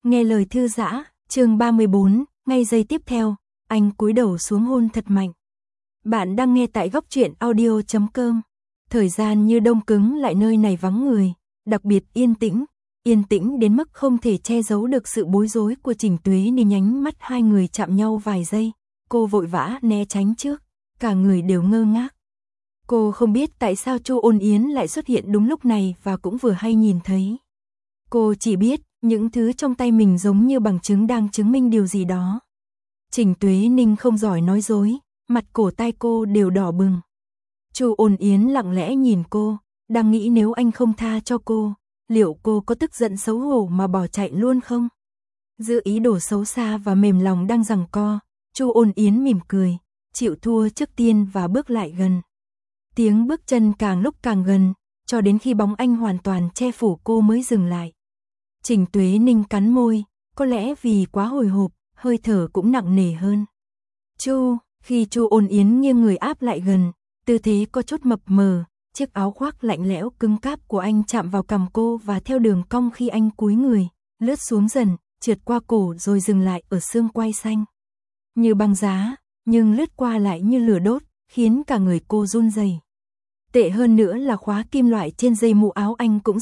Nghe lời thư giã, chương 34, ngay giây tiếp theo, anh cúi đầu xuống hôn thật mạnh. Bạn đang nghe tại góc truyện audio.com. Thời gian như đông cứng lại nơi này vắng người, đặc biệt yên tĩnh đến mức không thể che giấu được sự bối rối của Trình Tuế Ninh. Nhánh mắt hai người chạm nhau vài giây, cô vội vã né tránh trước, cả người đều ngơ ngác. Cô không biết tại sao Chu Ôn Yến lại xuất hiện đúng lúc này và cũng vừa hay nhìn thấy. Cô chỉ biết, những thứ trong tay mình giống như bằng chứng đang chứng minh điều gì đó. Trình Tuế Ninh không giỏi nói dối, mặt cổ tai cô đều đỏ bừng. Chu Ôn Yến lặng lẽ nhìn cô, đang nghĩ nếu anh không tha cho cô, liệu cô có tức giận xấu hổ mà bỏ chạy luôn không? Giữa ý đồ xấu xa và mềm lòng đang giằng co, Chu Ôn Yến mỉm cười, chịu thua trước tiên và bước lại gần. Tiếng bước chân càng lúc càng gần, cho đến khi bóng anh hoàn toàn che phủ cô mới dừng lại. Trình Tuế Ninh cắn môi, có lẽ vì quá hồi hộp, hơi thở cũng nặng nề hơn. Khi Chu Ôn Yến nghiêng người áp lại gần, tư thế có chút mập mờ, chiếc áo khoác lạnh lẽo cứng cáp của anh chạm vào cằm cô và theo đường cong khi anh cúi người, lướt xuống dần, trượt qua cổ rồi dừng lại ở xương quai xanh. Như băng giá, nhưng lướt qua lại như lửa đốt, khiến cả người cô run rẩy. Tệ hơn nữa là khóa kim loại trên dây mũ áo anh cũng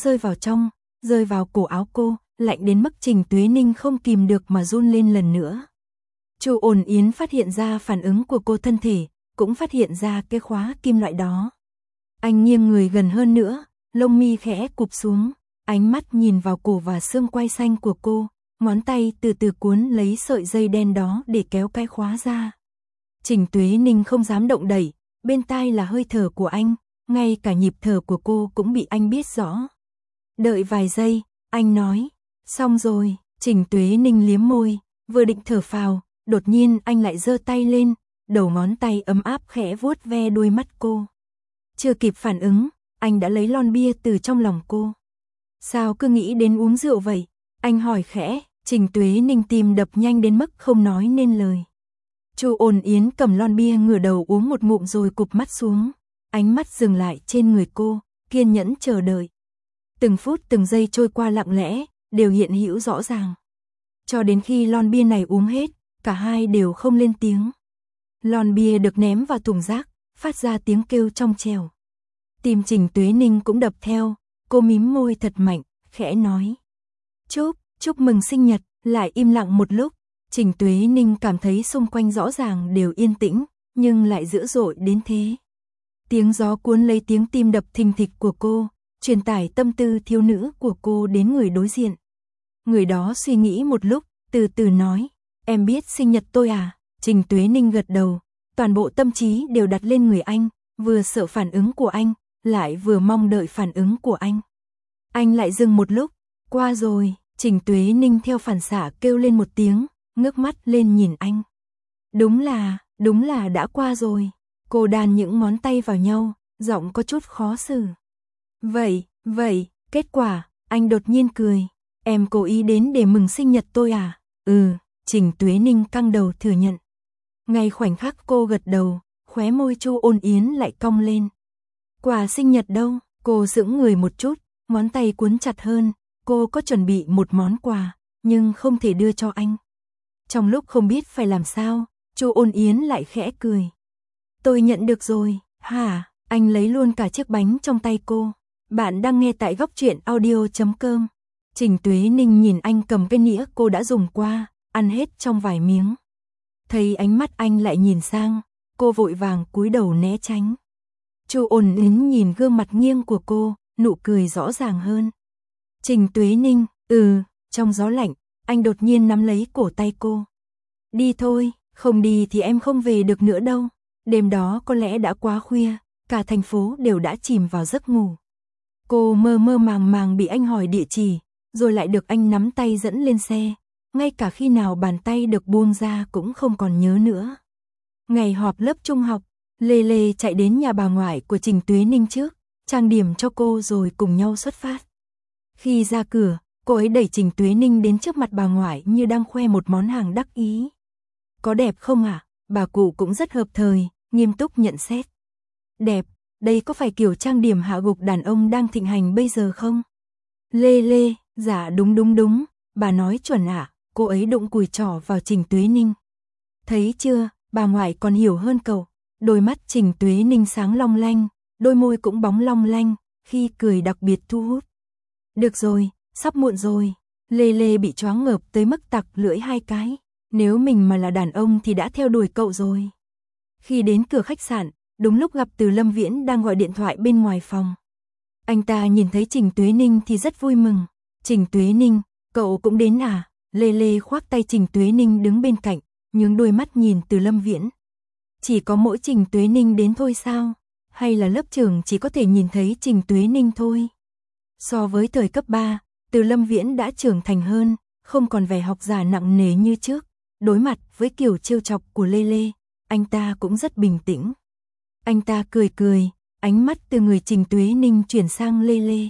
rơi vào cổ áo cô, lạnh đến mức Trình Tuế Ninh không kìm được mà run lên lần nữa. Chu Ôn Yến phát hiện ra phản ứng của cô thân thể, cũng phát hiện ra cái khóa kim loại đó. Anh nghiêng người gần hơn nữa, lông mi khẽ cụp xuống, ánh mắt nhìn vào cổ và xương quai xanh của cô, ngón tay từ từ cuốn lấy sợi dây đen đó để kéo cái khóa ra. Trình Tuế Ninh không dám động đậy, bên tai là hơi thở của anh, ngay cả nhịp thở của cô cũng bị anh biết rõ. Đợi vài giây, anh nói, xong rồi. Trình Tuế Ninh liếm môi, vừa định thở phào, đột nhiên anh lại giơ tay lên, đầu ngón tay ấm áp khẽ vuốt ve đuôi mắt cô. Chưa kịp phản ứng, anh đã lấy lon bia từ trong lòng cô. Sao cứ nghĩ đến uống rượu vậy? Anh hỏi khẽ. Trình Tuế Ninh tim đập nhanh đến mức không nói nên lời. Chu Ôn Yến cầm lon bia ngửa đầu uống một ngụm rồi cụp mắt xuống, ánh mắt dừng lại trên người cô, kiên nhẫn chờ đợi. Từng phút từng giây trôi qua lặng lẽ, đều hiện hữu rõ ràng. Cho đến khi lon bia này uống hết, cả hai đều không lên tiếng. Lon bia được ném vào thùng rác, phát ra tiếng kêu trong trẻo. Tim Trình Tuế Ninh cũng đập theo, cô mím môi thật mạnh, khẽ nói. Chúc mừng sinh nhật. Lại im lặng một lúc, Trình Tuế Ninh cảm thấy xung quanh rõ ràng đều yên tĩnh, nhưng lại dữ dội đến thế. Tiếng gió cuốn lấy tiếng tim đập thình thịch của cô, truyền tải tâm tư thiếu nữ của cô đến người đối diện. Người đó suy nghĩ một lúc, từ từ nói, em biết sinh nhật tôi à? Trình Tuế Ninh gật đầu, toàn bộ tâm trí đều đặt lên người anh, vừa sợ phản ứng của anh, lại vừa mong đợi phản ứng của anh. Anh lại dừng một lúc, qua rồi. Trình Tuế Ninh theo phản xạ kêu lên một tiếng, ngước mắt lên nhìn anh. Đúng là đã qua rồi. Cô đan những ngón tay vào nhau, giọng có chút khó xử. Vậy, kết quả, anh đột nhiên cười. Em cố ý đến để mừng sinh nhật tôi à? Trình Tuế Ninh căng đầu thừa nhận. Ngay khoảnh khắc cô gật đầu, khóe môi Chu Ôn Yến lại cong lên. Quà sinh nhật đâu? Cô sững người một chút, ngón tay cuốn chặt hơn. Cô có chuẩn bị một món quà, nhưng không thể đưa cho anh. Trong lúc không biết phải làm sao, Chu Ôn Yến lại khẽ cười. Tôi nhận được rồi. Hả? Anh lấy luôn cả chiếc bánh trong tay cô. Bạn đang nghe tại góc truyện audio.com. Trình Tuế Ninh nhìn anh cầm cái nĩa cô đã dùng qua, ăn hết trong vài miếng. Thấy ánh mắt anh lại nhìn sang, cô vội vàng cúi đầu né tránh. Chu Ôn Yến nhìn gương mặt nghiêng của cô, nụ cười rõ ràng hơn. Trình Tuế Ninh, trong gió lạnh, anh đột nhiên nắm lấy cổ tay cô. Đi thôi, không đi thì em không về được nữa đâu. Đêm đó có lẽ đã quá khuya, cả thành phố đều đã chìm vào giấc ngủ. Cô mơ mơ màng màng bị anh hỏi địa chỉ, rồi lại được anh nắm tay dẫn lên xe. Ngay cả khi nào bàn tay được buông ra cũng không còn nhớ nữa. Ngày họp lớp trung học, Lê Lê chạy đến nhà bà ngoại của Trình Tuế Ninh trước, trang điểm cho cô rồi cùng nhau xuất phát. Khi ra cửa, cô ấy đẩy Trình Tuế Ninh đến trước mặt bà ngoại như đang khoe một món hàng đắc ý. Có đẹp không ạ? Bà cụ cũng rất hợp thời, nghiêm túc nhận xét. Đẹp, đây có phải kiểu trang điểm hạ gục đàn ông đang thịnh hành bây giờ không? Lê Lê, dạ đúng, bà nói chuẩn ạ, cô ấy đụng cùi trỏ vào Trình Tuế Ninh. Thấy chưa, bà ngoại còn hiểu hơn cậu. Đôi mắt Trình Tuế Ninh sáng long lanh, đôi môi cũng bóng long lanh, khi cười đặc biệt thu hút. Được rồi, sắp muộn rồi. Lê Lê bị choáng ngợp tới mức tặc lưỡi 2 cái. Nếu mình mà là đàn ông thì đã theo đuổi cậu rồi. Khi đến cửa khách sạn, đúng lúc gặp Từ Lâm Viễn đang gọi điện thoại bên ngoài phòng. Anh ta nhìn thấy Trình Tuế Ninh thì rất vui mừng. Trình Tuế Ninh, cậu cũng đến à? Lê Lê khoác tay Trình Tuế Ninh đứng bên cạnh, nhướng đôi mắt nhìn Từ Lâm Viễn. Chỉ có mỗi Trình Tuế Ninh đến thôi sao? Hay là lớp trưởng chỉ có thể nhìn thấy Trình Tuế Ninh thôi? So với thời cấp 3, Từ Lâm Viễn đã trưởng thành hơn, không còn vẻ học giả nặng nề như trước. Đối mặt với kiểu trêu chọc của Lê Lê, anh ta cũng rất bình tĩnh. Anh ta cười cười, ánh mắt từ người Trình Tuế Ninh chuyển sang Lê Lê.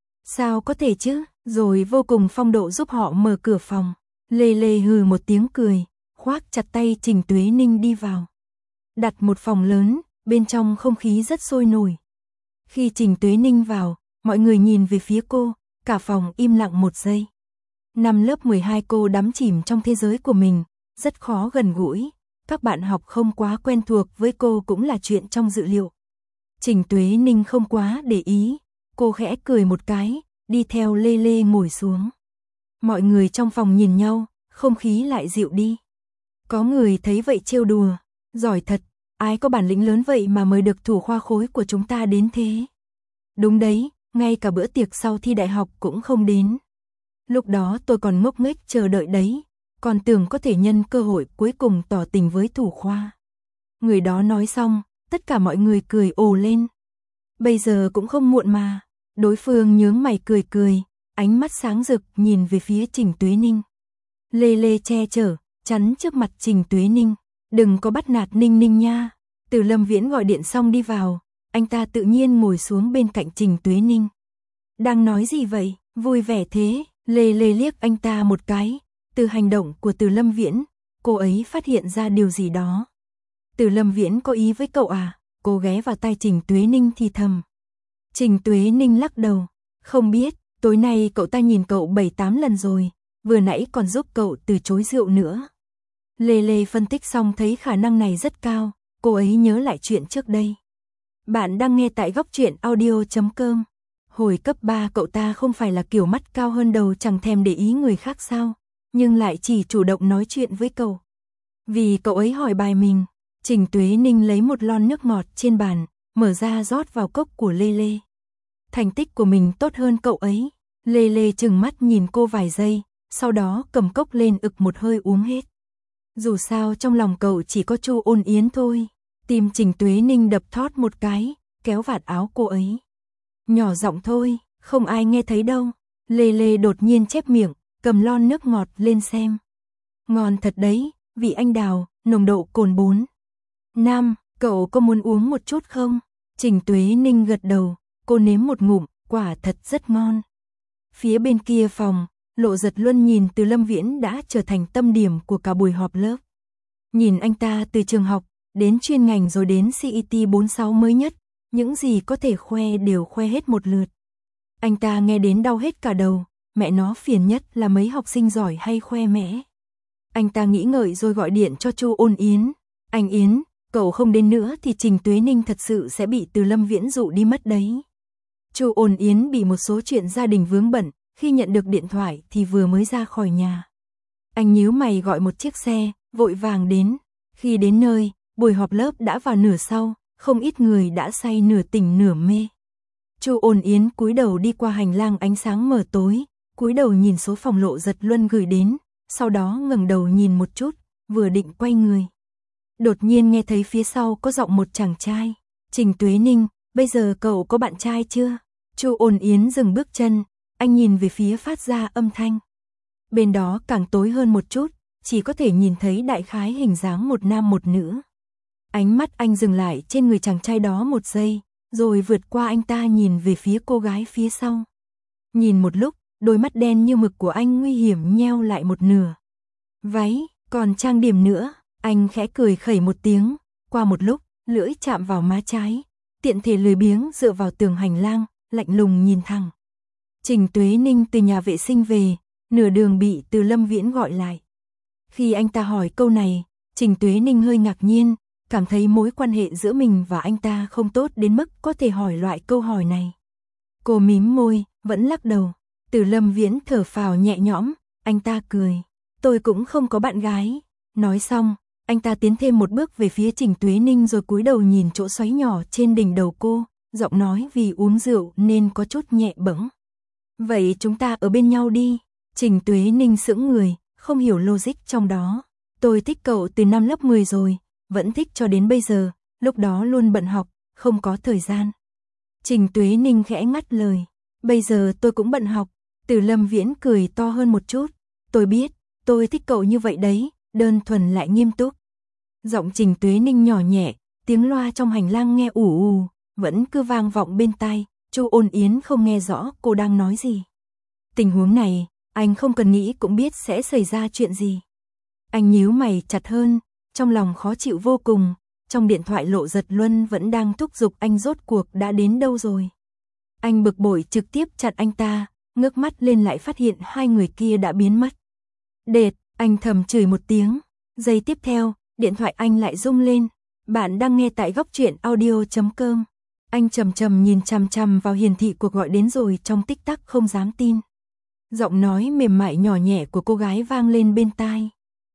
Sao có thể chứ? Rồi vô cùng phong độ giúp họ mở cửa phòng. Lê Lê hừ một tiếng cười, khoác chặt tay Trình Tuế Ninh đi vào. Đặt một phòng lớn, bên trong không khí rất sôi nổi. Khi Trình Tuế Ninh vào, mọi người nhìn về phía cô, cả phòng im lặng một giây. Năm lớp 12 cô đắm chìm trong thế giới của mình, rất khó gần gũi. Các bạn học không quá quen thuộc với cô cũng là chuyện trong dự liệu. Trình Tuế Ninh không quá để ý, cô khẽ cười một cái, đi theo Lê Lê ngồi xuống. Mọi người trong phòng nhìn nhau, không khí lại dịu đi. Có người thấy vậy trêu đùa, giỏi thật, ai có bản lĩnh lớn vậy mà mời được thủ khoa khối của chúng ta đến thế. Đúng đấy, ngay cả bữa tiệc sau thi đại học cũng không đến. Lúc đó tôi còn ngốc nghếch chờ đợi đấy, còn tưởng có thể nhân cơ hội cuối cùng tỏ tình với thủ khoa. Người đó nói xong, tất cả mọi người cười ồ lên. Bây giờ cũng không muộn mà. Đối phương nhướng mày cười cười, ánh mắt sáng rực nhìn về phía Trình Tuế Ninh. Lê Lê che chở, chắn trước mặt Trình Tuế Ninh. Đừng có bắt nạt Ninh Ninh nha. Từ Lâm Viễn gọi điện xong đi vào, anh ta tự nhiên ngồi xuống bên cạnh Trình Tuế Ninh. Đang nói gì vậy, vui vẻ thế? Lê Lê liếc anh ta một cái. Từ hành động của Từ Lâm Viễn, cô ấy phát hiện ra điều gì đó. Từ Lâm Viễn có ý với cậu à? Cô ghé vào tai Trình Tuế Ninh thì thầm. Trình Tuế Ninh lắc đầu. Không biết, tối nay cậu ta nhìn cậu 7-8 lần rồi, vừa nãy còn giúp cậu từ chối rượu nữa. Lê Lê phân tích xong thấy khả năng này rất cao, cô ấy nhớ lại chuyện trước đây. Bạn đang nghe tại góc truyện audio.com. Hồi cấp 3 cậu ta không phải là kiểu mắt cao hơn đầu chẳng thèm để ý người khác sao, nhưng lại chỉ chủ động nói chuyện với cậu. Vì cậu ấy hỏi bài mình, Trình Tuế Ninh lấy một lon nước ngọt trên bàn, mở ra rót vào cốc của Lê Lê. Thành tích của mình tốt hơn cậu ấy. Lê Lê trừng mắt nhìn cô vài giây, sau đó cầm cốc lên ực một hơi uống hết. Dù sao trong lòng cậu chỉ có Chu Ôn Yến thôi. Tim Trình Tuế Ninh đập thót một cái, kéo vạt áo cô ấy. Nhỏ giọng thôi, không ai nghe thấy đâu. Lê Lê đột nhiên chép miệng, cầm lon nước ngọt lên xem. Ngon thật đấy, vị anh đào, nồng độ cồn 4. Nam, cậu có muốn uống một chút không? Trình Tuế Ninh gật đầu, cô nếm một ngụm, quả thật rất ngon. Phía bên kia phòng, Lộ Giật Luân nhìn Từ Lâm Viễn đã trở thành tâm điểm của cả buổi họp lớp. Nhìn anh ta từ trường học, đến chuyên ngành rồi đến CET 46 mới nhất, những gì có thể khoe đều khoe hết một lượt. Anh ta nghe đến đau hết cả đầu, mẹ nó phiền nhất là mấy học sinh giỏi hay khoe mẽ. Anh ta nghĩ ngợi rồi gọi điện cho Chu Ôn Yến. Anh Yến, cậu không đến nữa thì Trình Tuế Ninh thật sự sẽ bị Từ Lâm Viễn dụ đi mất đấy. Chu Ôn Yến bị một số chuyện gia đình vướng bận, khi nhận được điện thoại thì vừa mới ra khỏi nhà. Anh nhíu mày gọi một chiếc xe, vội vàng đến. Khi đến nơi, buổi họp lớp đã vào nửa sau, không ít người đã say nửa tỉnh nửa mê. Chu Ôn Yến cúi đầu đi qua hành lang ánh sáng mờ tối, cúi đầu nhìn số phòng Lộ Giật Luân gửi đến, sau đó ngẩng đầu nhìn một chút, vừa định quay người. Đột nhiên nghe thấy phía sau có giọng một chàng trai. Trình Tuế Ninh, bây giờ cậu có bạn trai chưa? Chu Ôn Yến dừng bước chân, anh nhìn về phía phát ra âm thanh. Bên đó càng tối hơn một chút, chỉ có thể nhìn thấy đại khái hình dáng một nam một nữ. Ánh mắt anh dừng lại trên người chàng trai đó một giây, rồi vượt qua anh ta nhìn về phía cô gái phía sau. Nhìn một lúc, đôi mắt đen như mực của anh nguy hiểm nheo lại một nửa. Váy, còn trang điểm nữa, anh khẽ cười khẩy một tiếng, qua một lúc, lưỡi chạm vào má trái, tiện thể lười biếng dựa vào tường hành lang, lạnh lùng nhìn thẳng. Trình Tuế Ninh từ nhà vệ sinh về, Nửa đường bị Từ Lâm Viễn gọi lại. Khi anh ta hỏi câu này, Trình Tuế Ninh hơi ngạc nhiên, cảm thấy mối quan hệ giữa mình và anh ta không tốt đến mức có thể hỏi loại câu hỏi này. Cô mím môi, vẫn lắc đầu. Từ Lâm Viễn thở phào nhẹ nhõm, anh ta cười. Tôi cũng không có bạn gái. Nói xong, anh ta tiến thêm một bước về phía Trình Tuế Ninh rồi cúi đầu nhìn chỗ xoáy nhỏ trên đỉnh đầu cô, giọng nói vì uống rượu nên có chút nhẹ bẫng. Vậy chúng ta ở bên nhau đi. Trình Tuế Ninh sững người, không hiểu logic trong đó. Tôi thích cậu từ năm lớp 10 rồi, vẫn thích cho đến bây giờ, lúc đó luôn bận học, không có thời gian. Trình Tuế Ninh khẽ ngắt lời. Bây giờ tôi cũng bận học. Từ Lâm Viễn cười to hơn một chút. Tôi biết, tôi thích cậu như vậy đấy, đơn thuần lại nghiêm túc. Giọng Trình Tuế Ninh nhỏ nhẹ, tiếng loa trong hành lang nghe ù ù, vẫn cứ vang vọng bên tai. Chu Ôn Yến không nghe rõ cô đang nói gì. Tình huống này, anh không cần nghĩ cũng biết sẽ xảy ra chuyện gì. Anh nhíu mày chặt hơn, trong lòng khó chịu vô cùng. Trong điện thoại Lộ Giật Luân vẫn đang thúc giục anh rốt cuộc đã đến đâu rồi. Anh bực bội trực tiếp chặn anh ta, ngước mắt lên lại phát hiện hai người kia đã biến mất. Đệt, anh thầm chửi một tiếng. Giây tiếp theo, điện thoại anh lại rung lên. Bạn đang nghe tại góc truyện audio.com. Anh chầm chầm nhìn chằm chằm vào hiển thị cuộc gọi đến rồi trong tích tắc không dám tin. Giọng nói mềm mại nhỏ nhẹ của cô gái vang lên bên tai.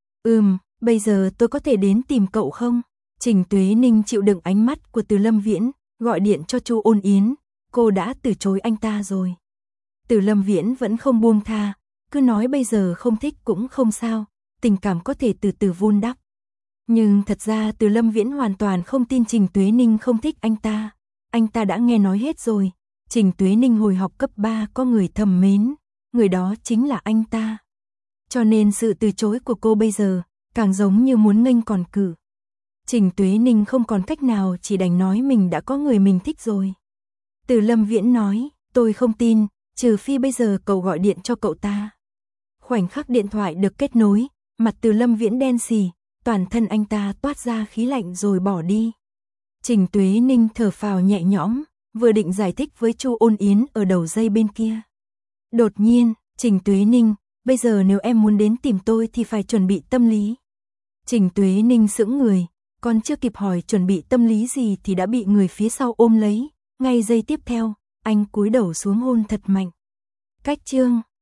Bây giờ tôi có thể đến tìm cậu không? Trình Tuế Ninh chịu đựng ánh mắt của Từ Lâm Viễn, gọi điện cho Chu Ôn Yến, cô đã từ chối anh ta rồi. Từ Lâm Viễn vẫn không buông tha, cứ nói bây giờ không thích cũng không sao, tình cảm có thể từ từ vun đắp. Nhưng thật ra Từ Lâm Viễn hoàn toàn không tin Trình Tuế Ninh không thích anh ta đã nghe nói hết rồi. Trình Tuế Ninh hồi học cấp 3 có người thầm mến, người đó chính là anh ta. Cho nên sự từ chối của cô bây giờ càng giống như muốn nghênh còn cử. Trình Tuế Ninh không còn cách nào, chỉ đành nói mình đã có người mình thích rồi. Từ Lâm Viễn nói, tôi không tin, trừ phi bây giờ cậu gọi điện cho cậu ta. Khoảnh khắc điện thoại được kết nối, mặt Từ Lâm Viễn đen xì, toàn thân anh ta toát ra khí lạnh rồi bỏ đi. Trình Tuế Ninh thở phào nhẹ nhõm, vừa định giải thích với Chu Ôn Yến ở đầu dây bên kia. Đột nhiên, Trình Tuế Ninh, bây giờ nếu em muốn đến tìm tôi thì phải chuẩn bị tâm lý. Trình Tuế Ninh sững người, còn chưa kịp hỏi chuẩn bị tâm lý gì thì đã bị người phía sau ôm lấy. Ngay giây tiếp theo, anh cúi đầu xuống hôn thật mạnh. Cách chương